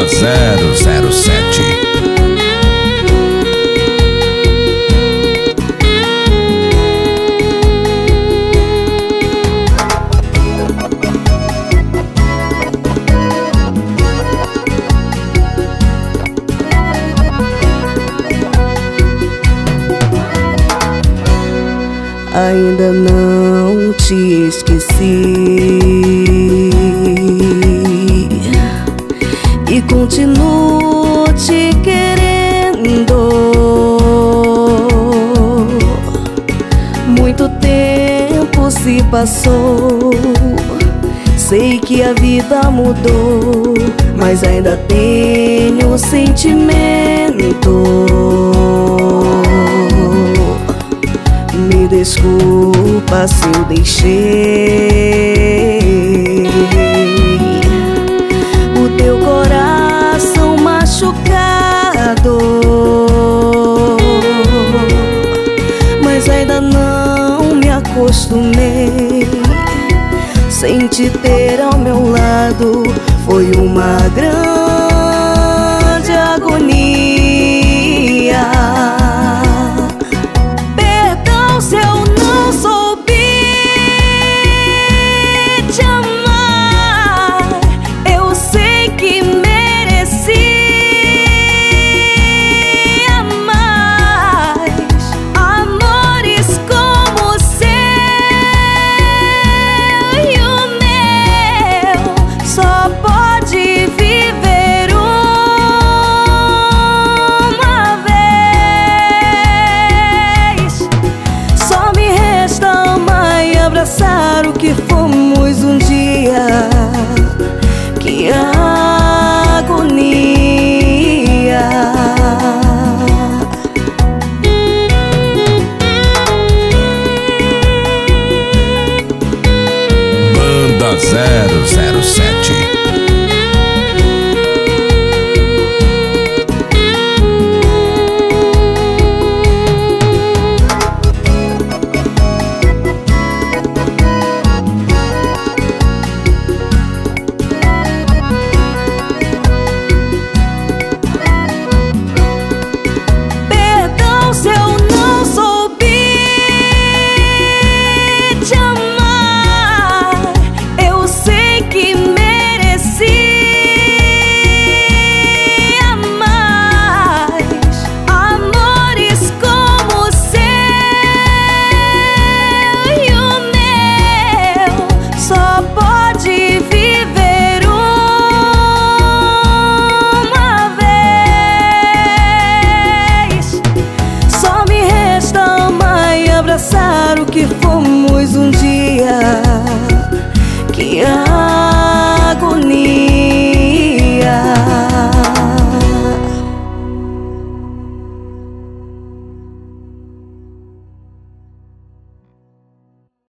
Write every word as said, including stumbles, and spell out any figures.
zero zero sete. Ainda não te esqueci e continuo te querendo. Muito tempo se passou, sei que a vida mudou, mas ainda tenho sentimento. Me desculpa se eu deixei o teu coração machucado, mas ainda não me acostumei. Sem te ter ao meu lado foi uma grande agonia. Se eu não soube te amar, eu sei que merecia mais amores como o seu e o meu. Só pode viver uma vez. Só me resta amar e abraçar o que fomos um dia. Que agonia. Banda zero zero sete. Se eu não soube te amar, eu sei que merecia mais amores como o seu e o meu. Só pode viver uma vez. Só me resta amar e abraçar o que fomos um dia. Que